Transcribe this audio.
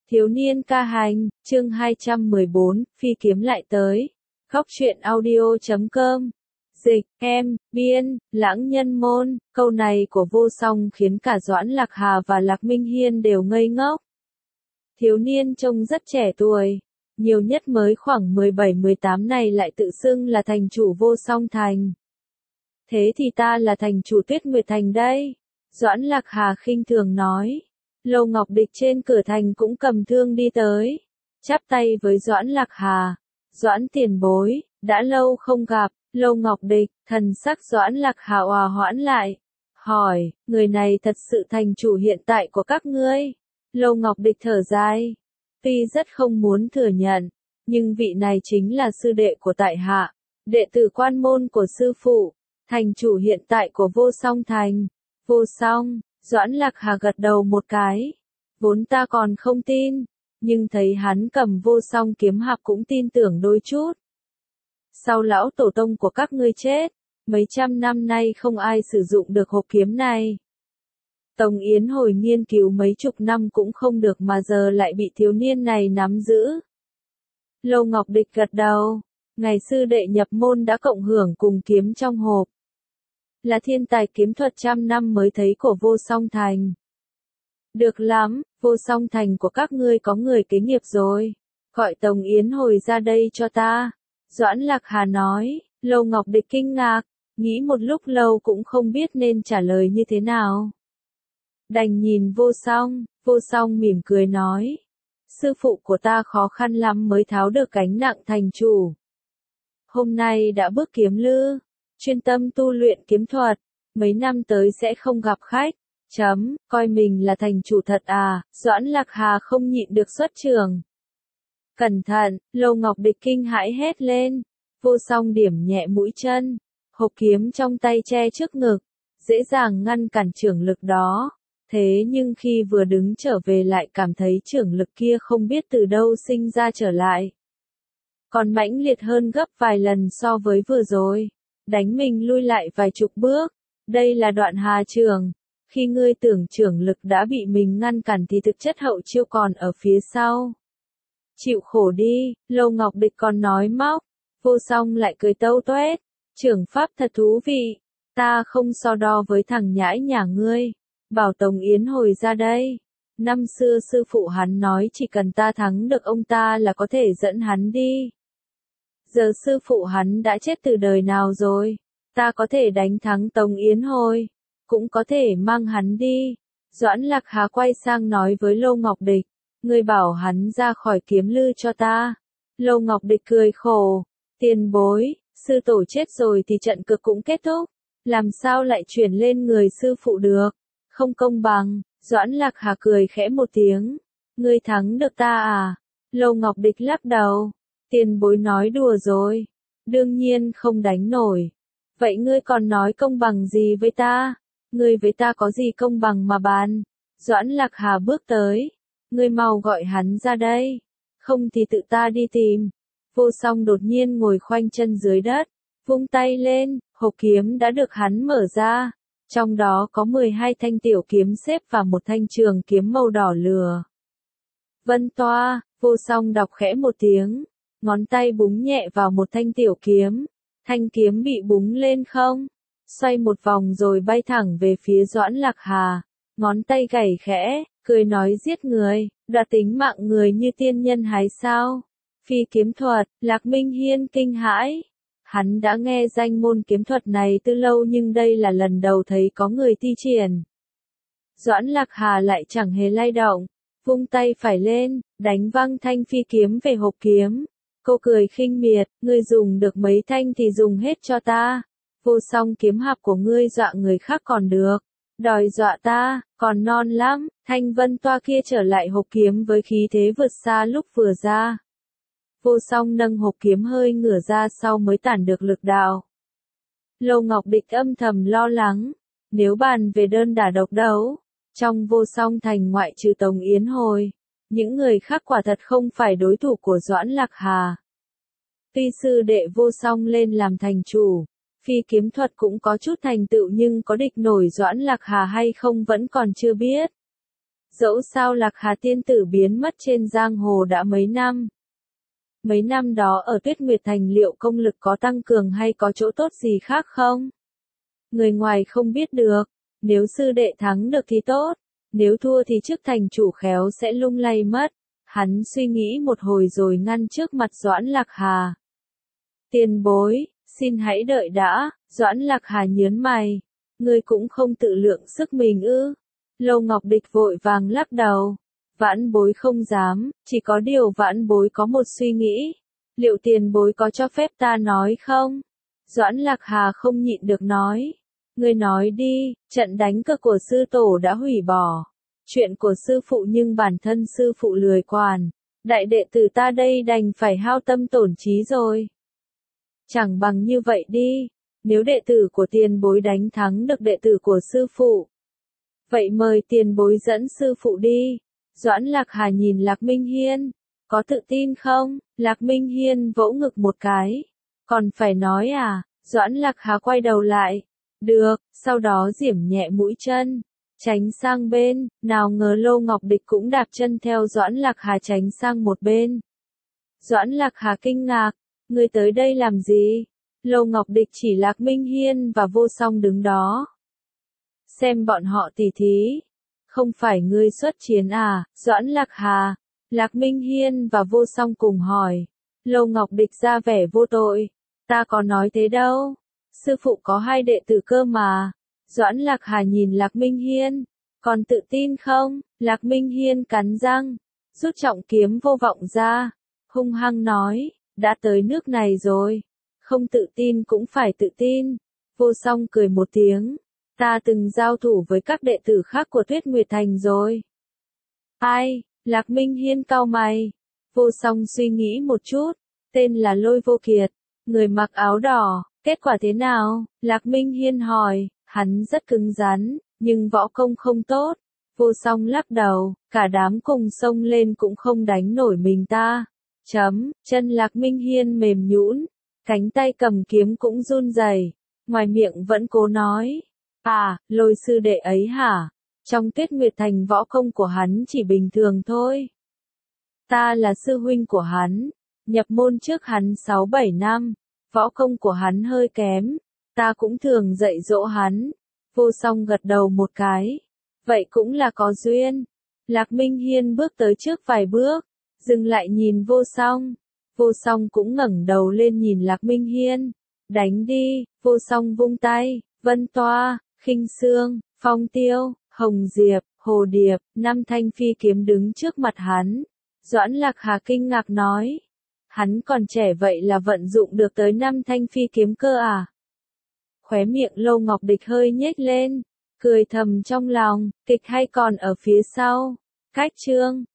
Thiếu niên ca hành, chương 214, phi kiếm lại tới. Góc truyện audio.com. Dịch, em, biên, lãng nhân môn, câu này của Vô Song khiến cả Doãn Lạc Hà và Lạc Minh Hiên đều ngây ngốc. Thiếu niên trông rất trẻ tuổi, nhiều nhất mới khoảng 17-18 này lại tự xưng là thành chủ Vô Song Thành. Thế thì ta là thành chủ Tuyết Nguyệt Thành đây. Doãn Lạc Hà khinh thường nói. Lâu Ngọc Địch trên cửa thành cũng cầm thương đi tới, chắp tay với Doãn Lạc Hà. Doãn tiền bối, đã lâu không gặp. Lâu Ngọc Địch, thần sắc Doãn Lạc Hà hòa hoãn lại, hỏi, người này thật sự thành chủ hiện tại của các ngươi? Lâu Ngọc Địch thở dài, tuy rất không muốn thừa nhận, nhưng vị này chính là sư đệ của tại hạ, đệ tử quan môn của sư phụ, thành chủ hiện tại của Vô Song Thành. Vô Song, Doãn Lạc Hà gật đầu một cái, vốn ta còn không tin, nhưng thấy hắn cầm Vô Song kiếm hạp cũng tin tưởng đôi chút. Sau lão tổ tông của các ngươi chết, mấy trăm năm nay không ai sử dụng được hộp kiếm này. Tống Yến hồi nghiên cứu mấy chục năm cũng không được mà giờ lại bị thiếu niên này nắm giữ. Lâu Ngọc Địch gật đầu, ngày sư đệ nhập môn đã cộng hưởng cùng kiếm trong hộp. Là thiên tài kiếm thuật trăm năm mới thấy của Vô Song Thành. Được lắm, Vô Song Thành của các ngươi có người kế nghiệp rồi. Gọi Tống Yến hồi ra đây cho ta. Doãn Lạc Hà nói. Lâu Ngọc Địch kinh ngạc, nghĩ một lúc lâu cũng không biết nên trả lời như thế nào. Đành nhìn Vô Song mỉm cười nói. Sư phụ của ta khó khăn lắm mới tháo được gánh nặng thành chủ. Hôm nay đã bước kiếm lư, chuyên tâm tu luyện kiếm thuật, mấy năm tới sẽ không gặp khách. Coi mình là thành chủ thật à? Doãn Lạc Hà không nhịn được xuất trường. Cẩn thận, Lâu Ngọc Địch kinh hãi hét lên. Vô Song điểm nhẹ mũi chân, hộp kiếm trong tay che trước ngực, dễ dàng ngăn cản chưởng lực đó. Thế nhưng khi vừa đứng trở về lại cảm thấy chưởng lực kia không biết từ đâu sinh ra trở lại. Còn mãnh liệt hơn gấp vài lần so với vừa rồi, đánh mình lui lại vài chục bước. Đây là đoạn hà chưởng. Khi ngươi tưởng chưởng lực đã bị mình ngăn cản thì thực chất hậu chiêu còn ở phía sau. Chịu khổ đi, Lâu Ngọc Địch còn nói móc. Vô Song lại cười tâu toét. Chưởng pháp thật thú vị. Ta không so đo với thằng nhãi nhà ngươi. Bảo Tống Yến hồi ra đây. Năm xưa sư phụ hắn nói chỉ cần ta thắng được ông ta là có thể dẫn hắn đi. Giờ sư phụ hắn đã chết từ đời nào rồi. Ta có thể đánh thắng Tống Yến hồi. Cũng có thể mang hắn đi. Doãn Lạc Hà quay sang nói với Lâu Ngọc Địch. Ngươi bảo hắn ra khỏi kiếm lư cho ta. Lâu Ngọc Địch cười khổ. Tiền bối, sư tổ chết rồi thì trận cược cũng kết thúc. Làm sao lại chuyển lên người sư phụ được? Không công bằng. Doãn Lạc Hà cười khẽ một tiếng. Ngươi thắng được ta à? Lâu Ngọc Địch lắc đầu. Tiền bối nói đùa rồi. Đương nhiên không đánh nổi. Vậy ngươi còn nói công bằng gì với ta? Ngươi với ta có gì công bằng mà bàn? Doãn Lạc Hà bước tới. Ngươi mau gọi hắn ra đây. Không thì tự ta đi tìm. Vô Song đột nhiên ngồi khoanh chân dưới đất. Vung tay lên, hộp kiếm đã được hắn mở ra. Trong đó có 12 thanh tiểu kiếm xếp và một thanh trường kiếm màu đỏ lửa. Vân toa, Vô Song đọc khẽ một tiếng. Ngón tay búng nhẹ vào một thanh tiểu kiếm. Thanh kiếm bị búng lên không? Xoay một vòng rồi bay thẳng về phía Doãn Lạc Hà. Ngón tay gảy khẽ, cười nói giết người, đoạt tính mạng người như tiên nhân hái sao? Phi kiếm thuật, Lạc Minh Hiên kinh hãi. Hắn đã nghe danh môn kiếm thuật này từ lâu nhưng đây là lần đầu thấy có người thi triển. Doãn Lạc Hà lại chẳng hề lay động, vung tay phải lên, đánh văng thanh phi kiếm về hộp kiếm. Cô cười khinh miệt, ngươi dùng được mấy thanh thì dùng hết cho ta. Vô Song kiếm hạp của ngươi dọa người khác còn được. Đòi dọa ta, còn non lắm. Thanh vân toa kia trở lại hộp kiếm với khí thế vượt xa lúc vừa ra. Vô Song nâng hộp kiếm hơi ngửa ra sau mới tản được lực đạo. Lâu Ngọc Địch âm thầm lo lắng. Nếu bàn về đơn đả độc đấu, trong Vô Song Thành ngoại trừ Tống Yến hồi, những người khác quả thật không phải đối thủ của Doãn Lạc Hà. Tuy sư đệ Vô Song lên làm thành chủ, phi kiếm thuật cũng có chút thành tựu nhưng có địch nổi Doãn Lạc Hà hay không vẫn còn chưa biết. Dẫu sao Lạc Hà tiên tử biến mất trên giang hồ đã mấy năm. Mấy năm đó ở Tuyết Nguyệt Thành liệu công lực có tăng cường hay có chỗ tốt gì khác không? Người ngoài không biết được. Nếu sư đệ thắng được thì tốt. Nếu thua thì chức thành chủ khéo sẽ lung lay mất. Hắn suy nghĩ một hồi rồi ngăn trước mặt Doãn Lạc Hà. Tiền bối, xin hãy đợi đã. Doãn Lạc Hà nhớn mày. Ngươi cũng không tự lượng sức mình ư? Lâu Ngọc Địch vội vàng lắc đầu. Vãn bối không dám, chỉ có điều vãn bối có một suy nghĩ. Liệu tiền bối có cho phép ta nói không? Doãn Lạc Hà không nhịn được nói. Ngươi nói đi, trận đánh cược của sư tổ đã hủy bỏ. Chuyện của sư phụ nhưng bản thân sư phụ lười quản. Đại đệ tử ta đây đành phải hao tâm tổn trí rồi. Chẳng bằng như vậy đi. Nếu đệ tử của tiền bối đánh thắng được đệ tử của sư phụ. Vậy mời tiền bối dẫn sư phụ đi. Doãn Lạc Hà nhìn Lạc Minh Hiên. Có tự tin không? Lạc Minh Hiên vỗ ngực một cái. Còn phải nói à? Doãn Lạc Hà quay đầu lại. Được, sau đó giễm nhẹ mũi chân. Tránh sang bên, nào ngờ Lô Ngọc Địch cũng đạp chân theo Doãn Lạc Hà tránh sang một bên. Doãn Lạc Hà kinh ngạc. Ngươi tới đây làm gì? Lô Ngọc Địch chỉ Lạc Minh Hiên và Vô Song đứng đó. Xem bọn họ tỉ thí. Không phải ngươi xuất chiến à, Doãn Lạc Hà? Lạc Minh Hiên và Vô Song cùng hỏi. Lô Ngọc Địch ra vẻ vô tội. Ta có nói thế đâu. Sư phụ có 2 đệ tử cơ mà. Doãn Lạc Hà nhìn Lạc Minh Hiên. Còn tự tin không? Lạc Minh Hiên cắn răng. Rút trọng kiếm vô vọng ra. Hung hăng nói. Đã tới nước này rồi. Không tự tin cũng phải tự tin. Vô Song cười một tiếng. Ta từng giao thủ với các đệ tử khác của Tuyết Nguyệt Thành rồi. Ai? Lạc Minh Hiên cau mày. Vô Song suy nghĩ một chút. Tên là Lôi Vô Kiệt. Người mặc áo đỏ. Kết quả thế nào? Lạc Minh Hiên hỏi. Hắn rất cứng rắn, nhưng võ công không tốt. Vô Song lắc đầu. Cả đám cùng xông lên cũng không đánh nổi mình ta. Chân Lạc Minh Hiên mềm nhũn. Cánh tay cầm kiếm cũng run rẩy. Ngoài miệng vẫn cố nói. À, Lôi sư đệ ấy hả? Trong Tuyết Nguyệt Thành võ công của hắn chỉ bình thường thôi. Ta là sư huynh của hắn. Nhập môn trước hắn 6-7 năm. Võ công của hắn hơi kém. Ta cũng thường dạy dỗ hắn. Vô Song gật đầu một cái. Vậy cũng là có duyên. Lạc Minh Hiên bước tới trước vài bước. Dừng lại nhìn Vô Song. Vô Song cũng ngẩng đầu lên nhìn Lạc Minh Hiên. Đánh đi. Vô Song vung tay. Vân Toa, Khinh Sương, Phong Tiêu, Hồng Diệp, Hồ Điệp, 5 thanh phi kiếm đứng trước mặt hắn. Doãn Lạc Hà kinh ngạc nói. Hắn còn trẻ vậy là vận dụng được tới 5 thanh phi kiếm cơ à? Khóe miệng Lô Ngọc Địch hơi nhếch lên. Cười thầm trong lòng, kịch hay còn ở phía sau. Cách chương